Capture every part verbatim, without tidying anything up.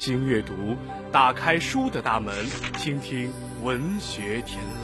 经阅读，打开书的大门，倾听文学天籁。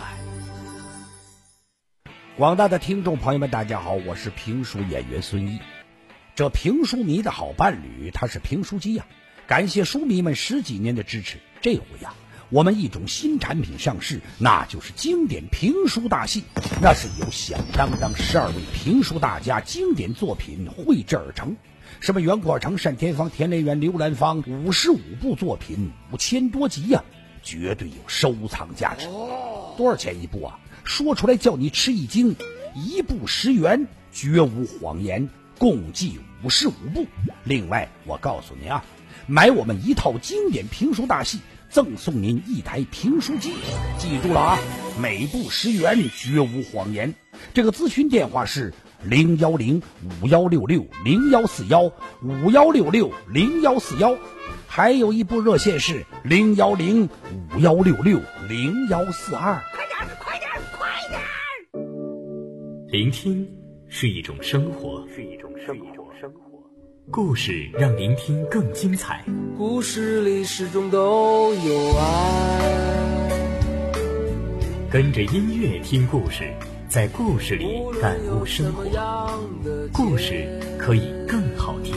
广大的听众朋友们，大家好，我是评书演员孙一。这评书迷的好伴侣，他是评书机呀、啊！感谢书迷们十几年的支持。这回呀、啊，我们一种新产品上市，那就是经典评书大戏。那是由响当当十二位评书大家经典作品绘制而成。什么袁阔成、单田芳、田连元、刘兰芳，五十五部作品，五千多集呀、啊，绝对有收藏价值。多少钱一部啊？说出来叫你吃一惊，一部十元，绝无谎言，共计五十五部。另外，我告诉你啊，买我们一套经典评书大戏，赠送您一台评书机。记住了啊，每部十元，绝无谎言。这个咨询电话是零幺零五幺六六零幺四幺五幺六六零幺四幺，还有一部热线是零幺零五幺六六零幺四二。 快点，快点，快点！ 聆听是一种生活， 是一种生活，生活。 故事让聆听更精彩。 故事里始终都有爱。 跟着音乐听故事，在故事里感悟生活。故事可以更好听。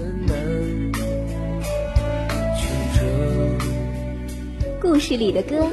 故事里的歌。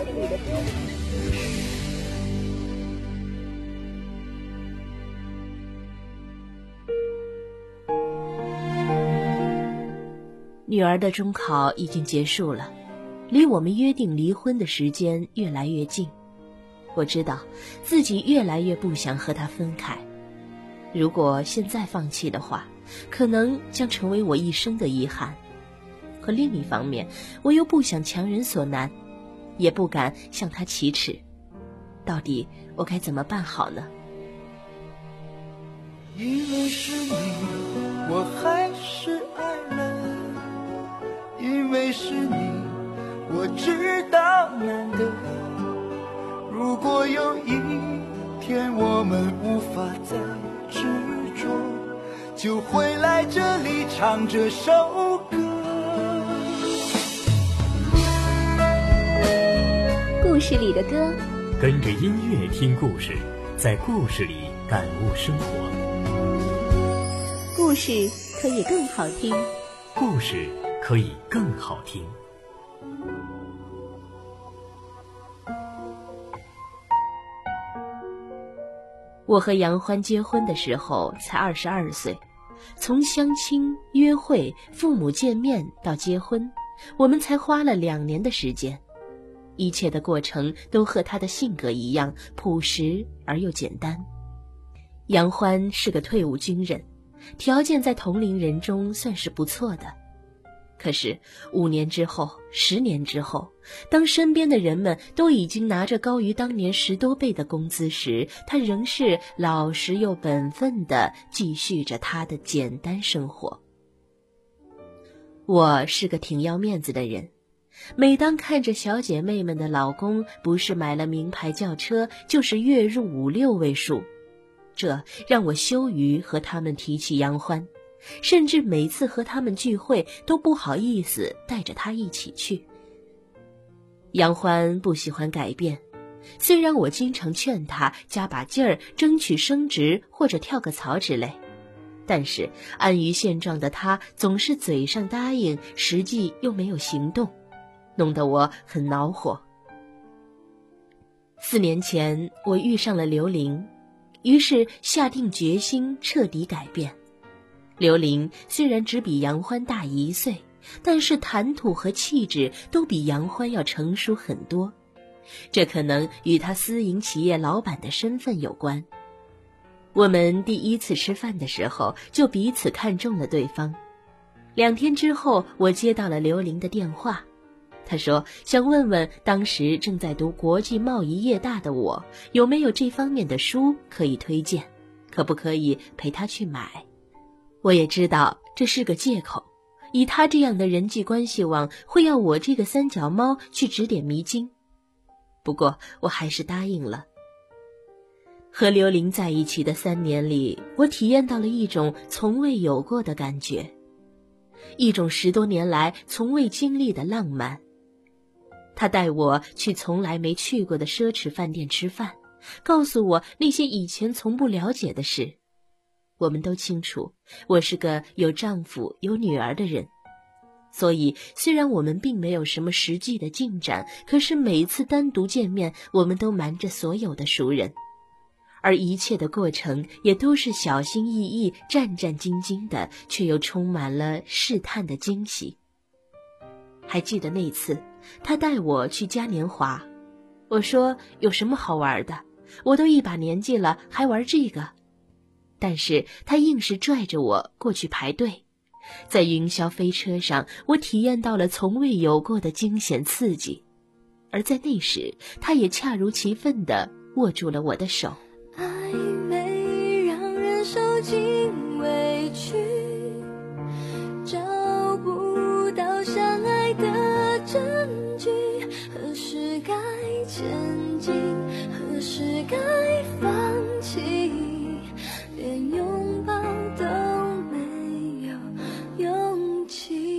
女儿的中考已经结束了，离我们约定离婚的时间越来越近。我知道自己越来越不想和她分开，如果现在放弃的话，可能将成为我一生的遗憾。可另一方面，我又不想强人所难，也不敢向她启齿。到底我该怎么办好呢？ 因为是你，我还是爱了。因为是你，我知道难得。如果有一天我们无法再执着，就回来这里唱这首歌。 故事里的歌， 跟着音乐听故事，在故事里感悟生活。 故事可以更好听。 故事可以更好听。 我和杨欢结婚的时候才二十二岁，从相亲、约会、父母见面到结婚，我们才花了两年的时间。一切的过程都和他的性格一样，朴实而又简单。杨欢是个退伍军人，条件在同龄人中算是不错的。可是五年之后，十年之后，当身边的人们都已经拿着高于当年十多倍的工资时，他仍是老实又本分地继续着他的简单生活。我是个挺要面子的人，每当看着小姐妹们的老公不是买了名牌轿车，就是月入五六位数，这让我羞于和他们提起杨欢，甚至每次和他们聚会都不好意思带着他一起去。杨欢不喜欢改变，虽然我经常劝他加把劲儿，争取升职或者跳个槽之类，但是安于现状的他总是嘴上答应，实际又没有行动，弄得我很恼火。四年前我遇上了刘玲，于是下定决心彻底改变。刘玲虽然只比杨欢大一岁，但是谈吐和气质都比杨欢要成熟很多，这可能与他私营企业老板的身份有关。我们第一次吃饭的时候就彼此看中了对方。两天之后，我接到了刘玲的电话，她说想问问当时正在读国际贸易业大的我，有没有这方面的书可以推荐，可不可以陪她去买。我也知道这是个借口，以他这样的人际关系网，会要我这个三脚猫去指点迷津。不过我还是答应了。和刘玲在一起的三年里，我体验到了一种从未有过的感觉。 一种十多年来从未经历的浪漫。他带我去从来没去过的奢侈饭店吃饭，告诉我那些以前从不了解的事。我们都清楚，我是个有丈夫有女儿的人，所以虽然我们并没有什么实际的进展，可是每一次单独见面，我们都瞒着所有的熟人，而一切的过程也都是小心翼翼、战战兢兢的，却又充满了试探的惊喜。还记得那次，他带我去嘉年华，我说有什么好玩的？我都一把年纪了，还玩这个？但是他硬是拽着我过去排队。在云霄飞车上，我体验到了从未有过的惊险刺激，而在那时，他也恰如其分地握住了我的手。 暧昧让人受尽委屈，找不到相爱的证据，何时该前进，何时该放弃，连拥抱都没有勇气。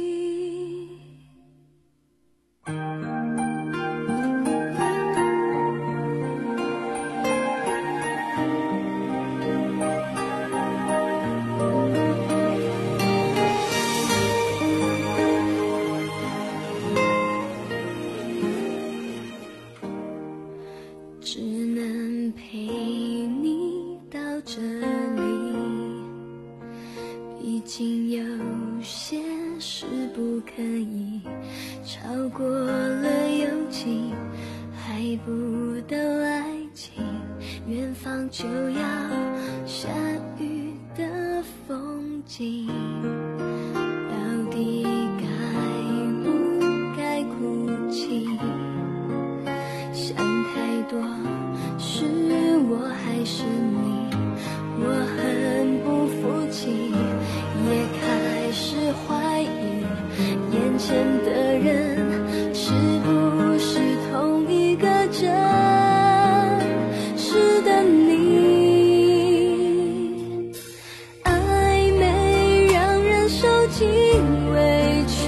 只能陪你到这里，毕竟有些事不可以超过了友情，还不到爱情，远方就要下雨的风景，到底该不该哭泣？想太多，是我还是你？我很不服气，也开始怀疑眼前的人是不是同一个真实的你。暧昧让人受尽委屈，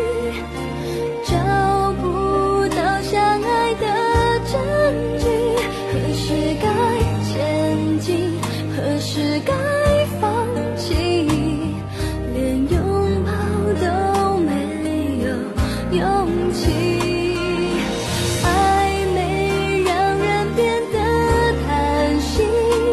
找不到相爱的证据，何时该前进，何时该放弃，连拥抱都没有勇气。暧昧让人变得贪心，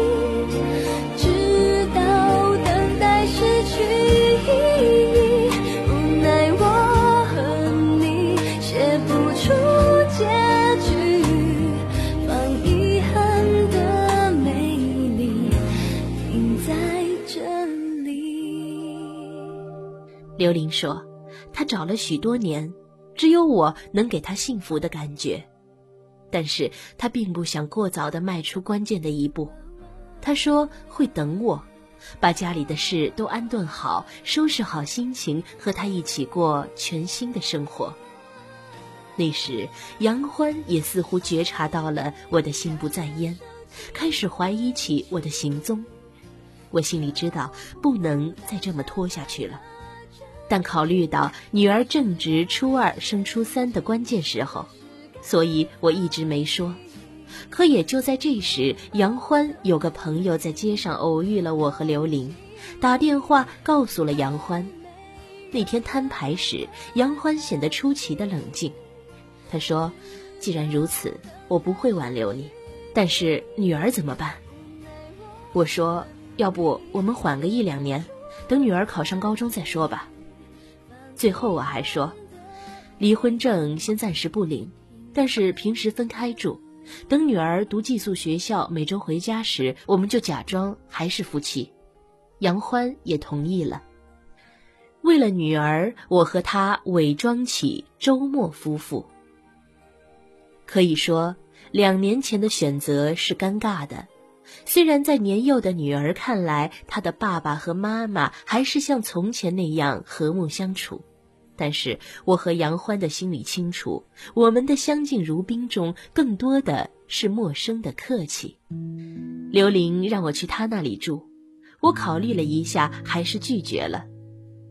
直到等待失去意义，无奈我和你写不出结局，放遗憾的美丽停在这里。 刘玲说，她找了许多年，只有我能给她幸福的感觉，但是她并不想过早地迈出关键的一步。她说会等我，把家里的事都安顿好，收拾好心情，和她一起过全新的生活。那时杨欢也似乎觉察到了我的心不在焉，开始怀疑起我的行踪。我心里知道不能再这么拖下去了，但考虑到女儿正值初二升初三的关键时候，所以我一直没说。可也就在这时，杨欢有个朋友在街上偶遇了我和刘玲，打电话告诉了杨欢。那天摊牌时，杨欢显得出奇的冷静。他说，既然如此，我不会挽留你，但是女儿怎么办？我说，要不我们缓个一两年，等女儿考上高中再说吧。最后我还说，离婚证先暂时不领，但是平时分开住，等女儿读寄宿学校，每周回家时，我们就假装还是夫妻。杨欢也同意了。为了女儿，我和他伪装起周末夫妇。可以说，两年前的选择是尴尬的。虽然在年幼的女儿看来，她的爸爸和妈妈还是像从前那样和睦相处，但是我和杨欢的心里清楚，我们的相敬如宾中更多的是陌生的客气。刘玲让我去她那里住，我考虑了一下，还是拒绝了。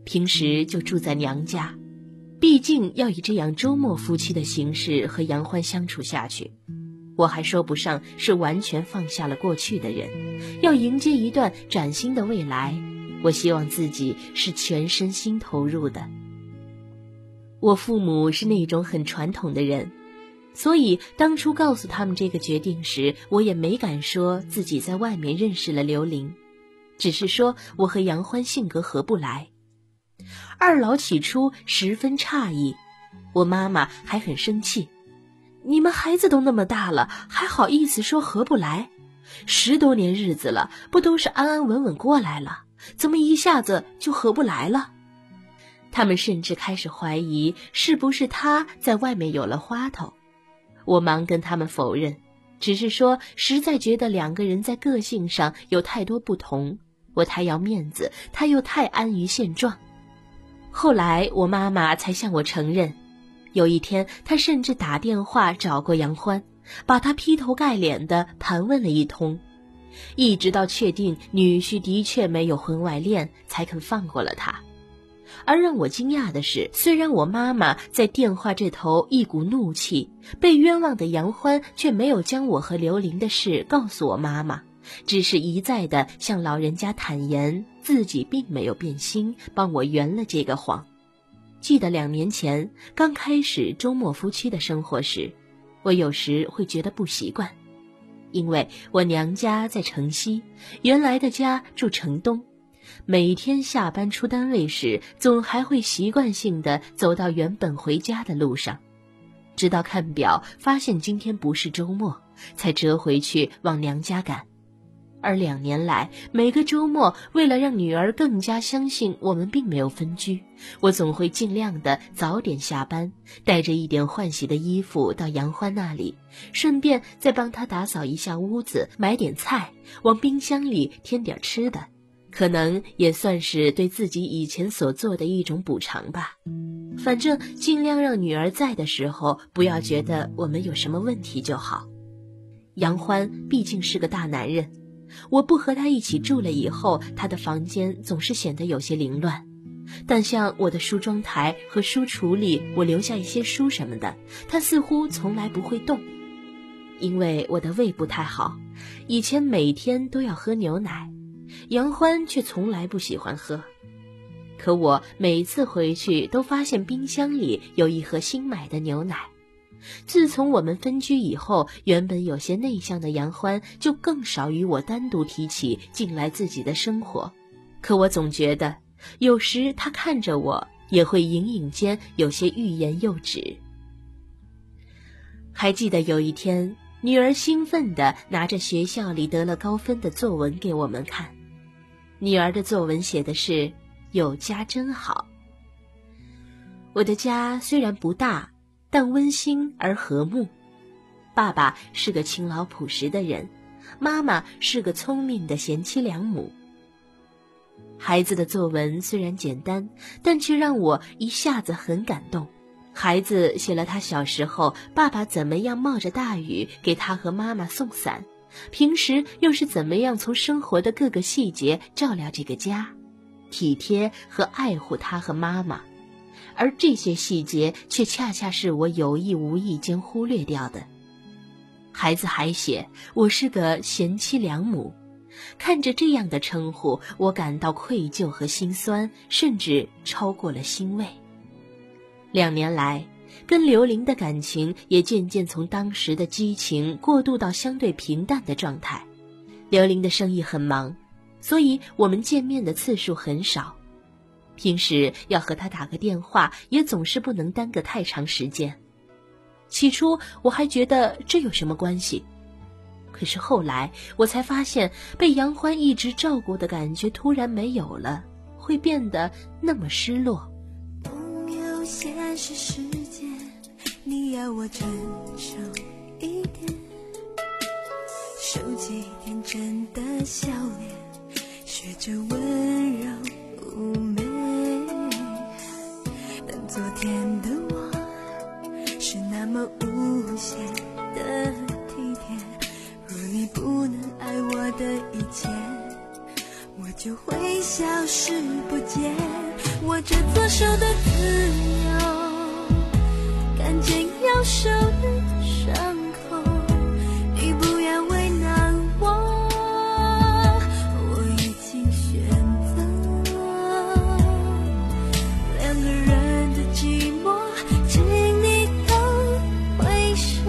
平时就住在娘家，毕竟要以这样周末夫妻的形式和杨欢相处下去，我还说不上是完全放下了过去的人，要迎接一段崭新的未来，我希望自己是全身心投入的。我父母是那种很传统的人，所以当初告诉他们这个决定时，我也没敢说自己在外面认识了刘玲，只是说我和杨欢性格合不来。二老起初十分诧异，我妈妈还很生气，你们孩子都那么大了，还好意思说合不来？十多年日子了，不都是安安稳稳过来了，怎么一下子就合不来了？他们甚至开始怀疑是不是他在外面有了花头。我忙跟他们否认，只是说实在觉得两个人在个性上有太多不同，我太要面子，他又太安于现状。后来我妈妈才向我承认，有一天她甚至打电话找过杨欢，把他劈头盖脸地盘问了一通，一直到确定女婿的确没有婚外恋，才肯放过了他。而让我惊讶的是，虽然我妈妈在电话这头一股怒气，被冤枉的杨欢却没有将我和刘玲的事告诉我妈妈，只是一再地向老人家坦言自己并没有变心，帮我圆了这个谎。记得两年前刚开始周末夫妻的生活时，我有时会觉得不习惯，因为我娘家在城西，原来的家住城东，每天下班出单位时，总还会习惯性地走到原本回家的路上，直到看表发现今天不是周末，才折回去往娘家赶。而两年来，每个周末为了让女儿更加相信我们并没有分居，我总会尽量的早点下班，带着一点换洗的衣服到杨欢那里，顺便再帮他打扫一下屋子，买点菜，往冰箱里添点吃的，可能也算是对自己以前所做的一种补偿吧。反正尽量让女儿在的时候不要觉得我们有什么问题就好。杨欢毕竟是个大男人，我不和他一起住了以后，他的房间总是显得有些凌乱，但像我的梳妆台和书橱里我留下一些书什么的，他似乎从来不会动。因为我的胃不太好，以前每天都要喝牛奶，杨欢却从来不喜欢喝。可我每次回去都发现冰箱里有一盒新买的牛奶。自从我们分居以后，原本有些内向的杨欢就更少与我单独提起近来自己的生活。可我总觉得，有时他看着我，也会隐隐间有些欲言又止。还记得有一天，女儿兴奋地拿着学校里得了高分的作文给我们看。女儿的作文写的是有家真好。我的家虽然不大，但温馨而和睦。爸爸是个勤劳朴实的人，妈妈是个聪明的贤妻良母。孩子的作文虽然简单，但却让我一下子很感动。孩子写了他小时候爸爸怎么样冒着大雨给他和妈妈送伞，平时又是怎么样从生活的各个细节照料这个家，体贴和爱护他和妈妈。而这些细节却恰恰是我有意无意间忽略掉的。孩子还写我是个贤妻良母，看着这样的称呼，我感到愧疚和心酸，甚至超过了欣慰。两年来，跟刘玲的感情也渐渐从当时的激情过渡到相对平淡的状态。刘玲的生意很忙，所以我们见面的次数很少。平时要和他打个电话，也总是不能耽搁太长时间。起初我还觉得这有什么关系，可是后来我才发现，被杨欢一直照顾的感觉突然没有了，会变得那么失落。 朋友，现实世界，你要我成熟一点，收起天真的笑脸，学着温柔妩媚。但昨天的我是那么无限的体贴，若你不能爱我的一切，我就会消失不见。 握着左手的自由，看见右手的伤口，你不要为难我，我已经选择两个人的寂寞，请你都回首，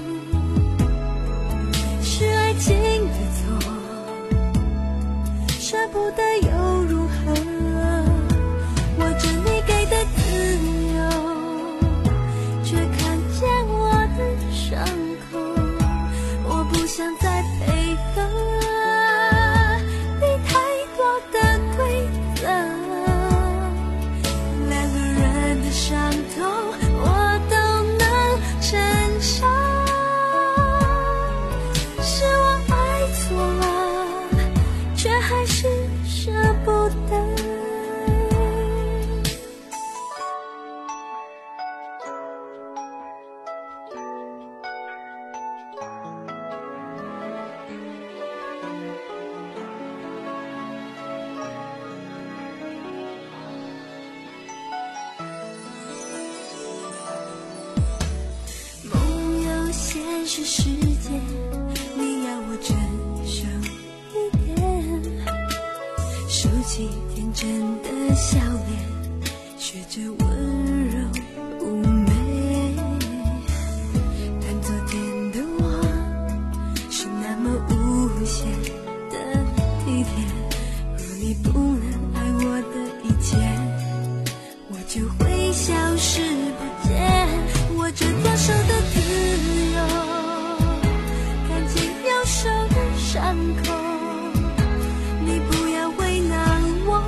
是爱情的错，舍不得又如何，握着你给的自由，却看见我的伤口，我不想再配合你太多的规则，两个人的伤痛我都能承受，是我爱错了，却还是舍不得。梦游现实世界，你要我成熟一点，收起天真的笑脸，学着温柔妩媚，但昨天的我是那么无限的体贴，若你不能爱我的一切，我就会消失不见，握着左手的自由，看见右手的伤口，你不要为难我，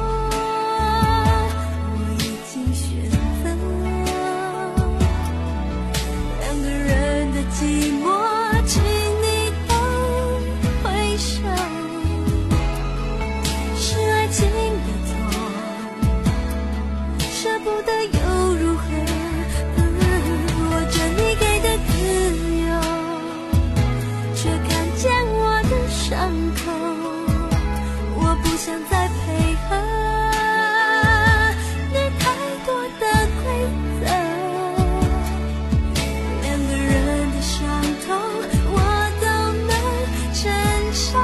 我已经选择两个人的寂寞，请你都回首，是爱情的错，舍不得又如何，握着你给的自由，却看见我的伤口，我不想再配合你太多的规则，两个人的伤痛我都能承受，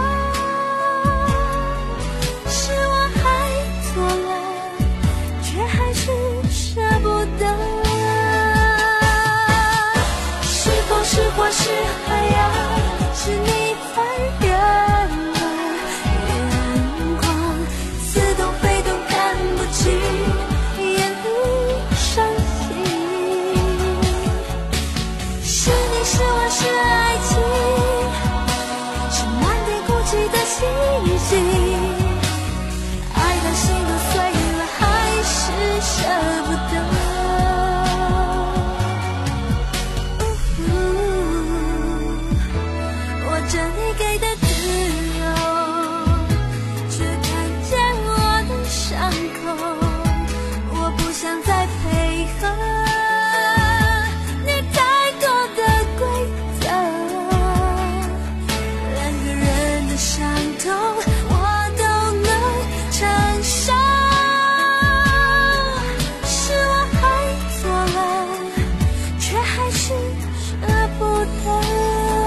是我爱错了，却还是舍不得，是风是火是海洋，是你残忍的眼光，似懂非懂看不清，眼里伤心，是你是我是爱情，是满天哭泣的星星，爱到心都碎了还是舍不得，握着你给的自由，却看见我的伤口，我不想再配合你太多的规则，两个人的伤痛我都能承受，是我爱错了，却还是舍不得。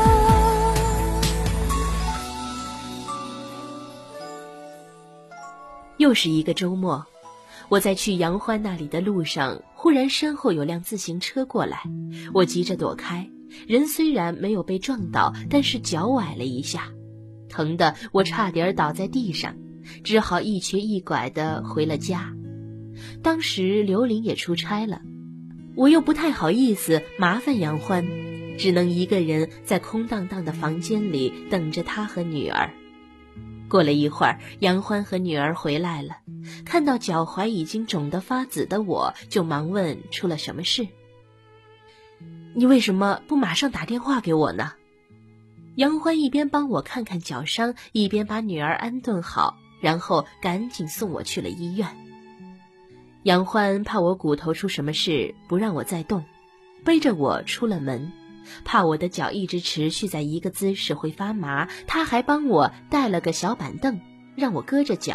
又是一个周末，我在去杨欢那里的路上，忽然身后有辆自行车过来，我急着躲开，人虽然没有被撞倒，但是脚崴了一下，疼得我差点倒在地上，只好一瘸一拐地回了家。当时刘玲也出差了，我又不太好意思麻烦杨欢，只能一个人在空荡荡的房间里等着他和女儿。过了一会儿，杨欢和女儿回来了，看到脚踝已经肿得发紫的我，就忙问出了什么事。你为什么不马上打电话给我呢？杨欢一边帮我看看脚伤，一边把女儿安顿好，然后赶紧送我去了医院。杨欢怕我骨头出什么事，不让我再动，背着我出了门，怕我的脚一直持续在一个姿势会发麻，他还帮我带了个小板凳，让我搁着脚，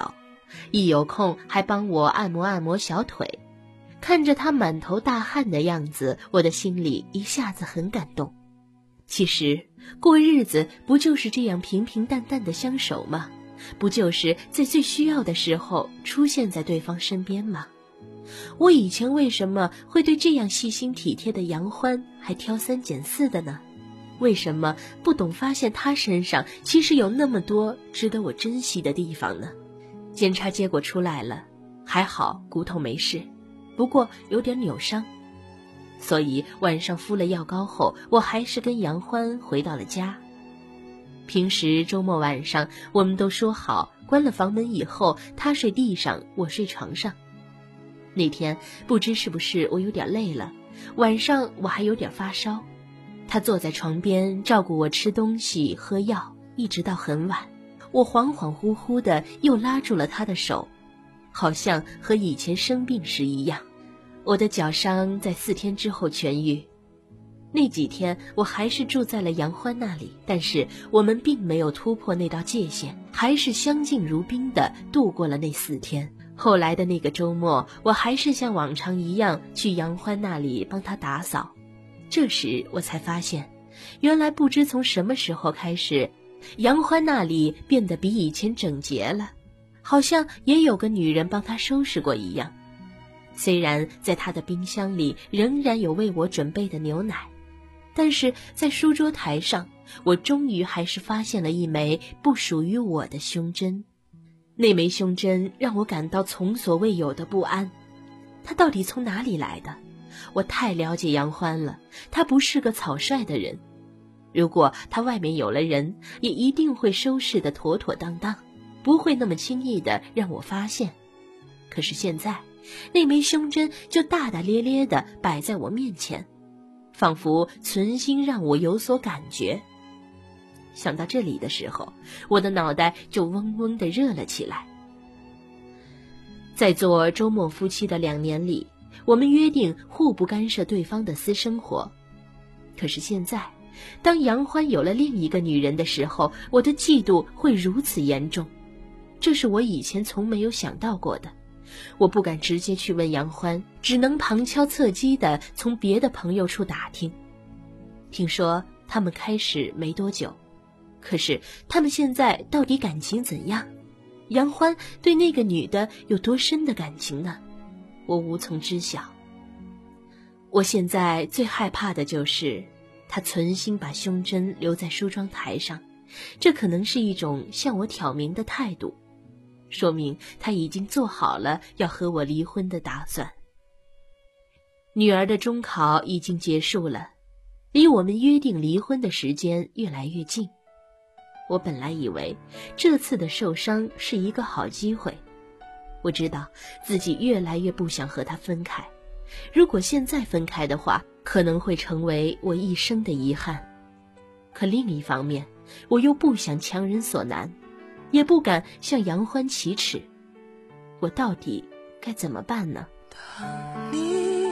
一有空还帮我按摩按摩小腿。看着他满头大汗的样子，我的心里一下子很感动。其实过日子不就是这样平平淡淡的相守吗？不就是在最需要的时候出现在对方身边吗？我以前为什么会对这样细心体贴的杨欢还挑三拣四的呢？为什么不懂发现他身上其实有那么多值得我珍惜的地方呢？检查结果出来了，还好骨头没事，不过有点扭伤。所以晚上敷了药膏后，我还是跟杨欢回到了家。平时周末晚上我们都说好，关了房门以后，他睡地上，我睡床上。那天不知是不是我有点累了，晚上我还有点发烧，他坐在床边照顾我吃东西喝药，一直到很晚。我恍恍惚惚的又拉住了他的手，好像和以前生病时一样。我的脚伤在四天之后痊愈。那几天我还是住在了杨欢那里，但是我们并没有突破那道界限，还是相敬如宾地度过了那四天。后来的那个周末，我还是像往常一样去杨欢那里帮他打扫。这时我才发现，原来不知从什么时候开始，杨欢那里变得比以前整洁了，好像也有个女人帮他收拾过一样。虽然在他的冰箱里仍然有为我准备的牛奶，但是在书桌台上，我终于还是发现了一枚不属于我的胸针。那枚胸针让我感到从所未有的不安，它到底从哪里来的？我太了解杨欢了，他不是个草率的人。如果他外面有了人，也一定会收拾得妥妥当当，不会那么轻易的让我发现。可是现在，那枚胸针就大大咧咧地摆在我面前，仿佛存心让我有所感觉。想到这里的时候，我的脑袋就嗡嗡地热了起来。在做周末夫妻的两年里，我们约定互不干涉对方的私生活。可是现在，当杨欢有了另一个女人的时候，我的嫉妒会如此严重，这是我以前从没有想到过的。我不敢直接去问杨欢，只能旁敲侧击地从别的朋友处打听。听说他们开始没多久，可是他们现在到底感情怎样？杨欢对那个女的有多深的感情呢？我无从知晓。我现在最害怕的就是他存心把胸针留在梳妆台上，这可能是一种向我挑明的态度，说明他已经做好了要和我离婚的打算。女儿的中考已经结束了，离我们约定离婚的时间越来越近。我本来以为这次的受伤是一个好机会，我知道自己越来越不想和他分开，如果现在分开的话，可能会成为我一生的遗憾。可另一方面，我又不想强人所难，也不敢向杨欢启齿，我到底该怎么办呢？ 当你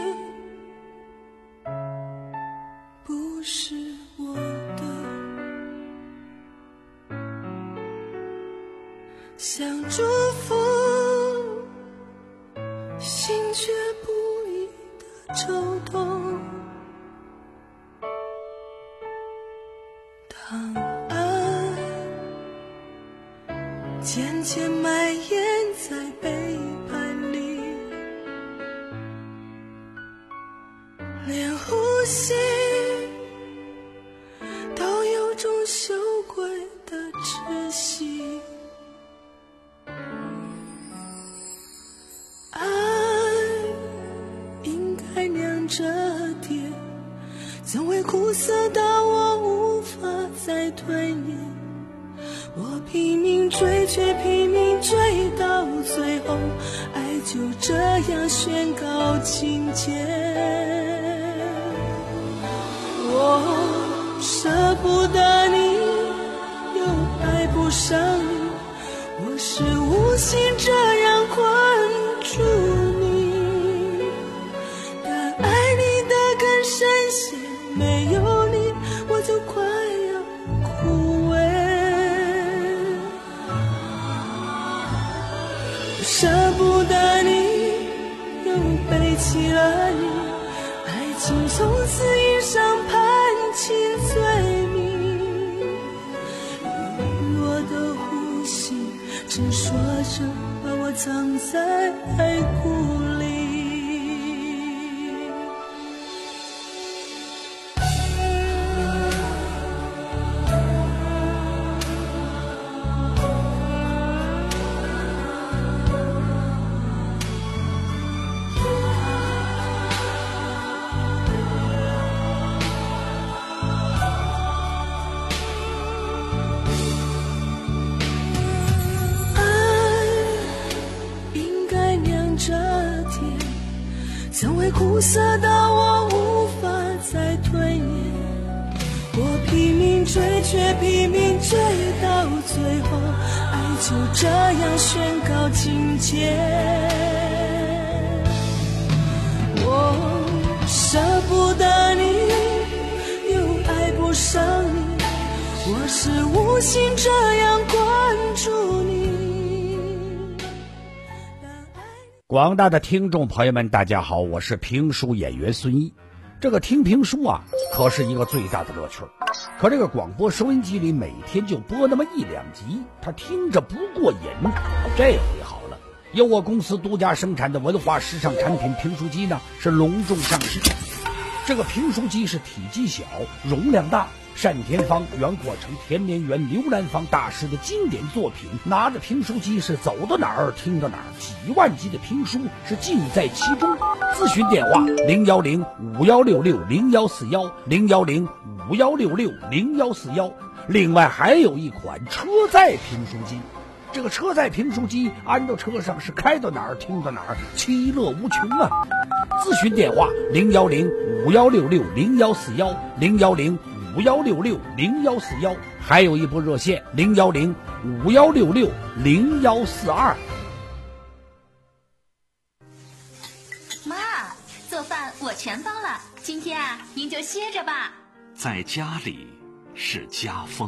不是我的，想祝福，心却不已的抽动。当爱渐渐蔓延在背叛里，连呼吸都有种羞愧的窒息。爱应该酿着甜，怎会苦涩到我无法再吞咽？我拼命追，却拼命追到最后，爱就这样宣告情节。我舍不得你，又爱不上你，我是无心这样困住你，但爱你的更深些，没有你我就快要枯萎。 记起了你，爱情从此印上判情罪名。我的呼吸只说着把我藏在爱谷里。曾会苦涩到我无法再吞咽，我拼命追却拼命追到最后，爱就这样宣告境界。我舍不得你，又爱不上你，我是无心这样关注你。 广大的听众朋友们，大家好，我是评书演员孙一。这个听评书啊，可是一个最大的乐趣。可这个广播收音机里每天就播那么一两集，他听着不过瘾。这回好了，由我公司独家生产的文化时尚产品评书机呢，是隆重上市。这个评书机是体积小，容量大，单田芳、袁阔成、田连元、刘兰芳大师的经典作品，拿着评书机是走到哪儿听到哪儿，几万集的评书是尽在其中。咨询电话零幺零五幺六六零幺四幺零幺零五幺六六零幺四幺。另外还有一款车载评书机，这个车载评书机安到车上是开到哪儿听到哪儿，其乐无穷啊！咨询电话零幺零五幺六六零幺四幺零幺零五幺六六零幺四幺，还有一部热线零幺零五幺六六零幺四二。 妈，做饭我全包了，今天啊，您就歇着吧。 在家里是家风。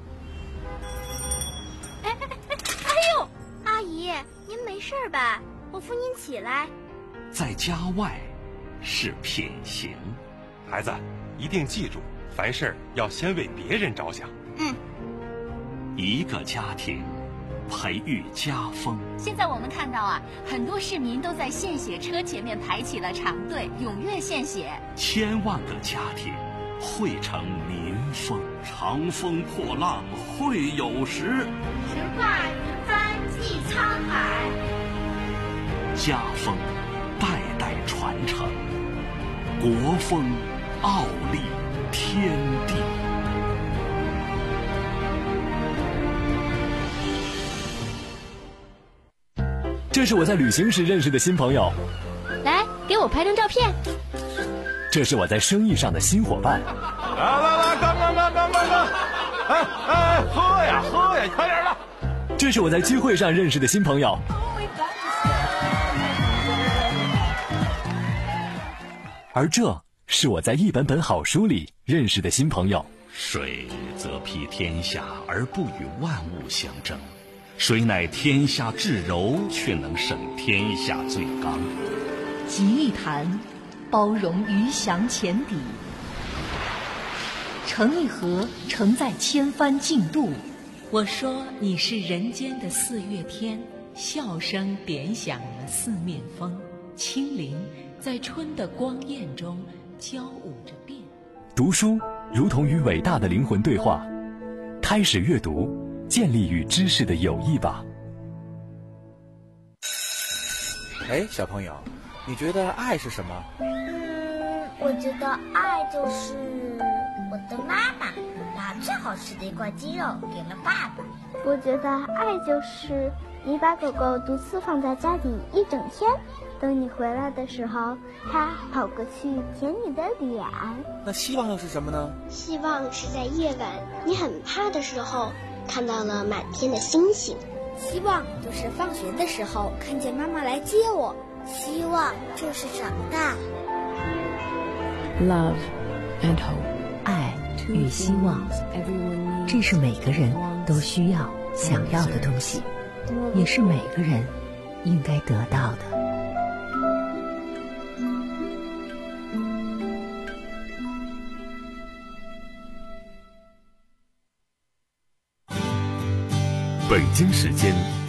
哎哎哎哎呦，阿姨，您没事吧？我扶您起来。 在家外是品行。 孩子，一定记住，凡事要先为别人着想。 嗯。 一个家庭培育家风。 现在我们看到啊，很多市民都在献血车前面排起了长队，踊跃献血。 千万个家庭汇成民风。长风破浪会有时， 直挂云帆济沧海。 家风代代传承，国风傲立天地。 这是我在旅行时认识的新朋友， 来给我拍张照片。 这是我在生意上的新伙伴。 来来来，干干干干干干！哎哎，喝呀喝呀，快点的！ 这是我在聚会上认识的新朋友。而这是我在一本本好书里认识的新朋友。 水则披天下而不与万物相争，水乃天下至柔，却能胜天下最刚。 集一坛，包容鱼翔浅底；盛一盒，承载千帆竞渡。 我说你是人间的四月天，笑声点响了四面风，清灵在春的光艳中交舞着变。 读书如同与伟大的灵魂对话，开始阅读，建立与知识的友谊吧。 哎，小朋友，你觉得爱是什么？ 嗯，我觉得爱就是我的妈妈把最好吃的一块鸡肉给了爸爸。 我觉得爱就是你把狗狗独自放在家里一整天，等你回来的时候，它跑过去舔你的脸。 那希望又是什么呢？ 希望是在夜晚你很怕的时候，看到了满天的星星。 希望就是放学的时候看见妈妈来接我。 希望就是长大。 Love and hope， 爱与希望，这是每个人都需要想要的东西，也是每个人应该得到的。 北京时间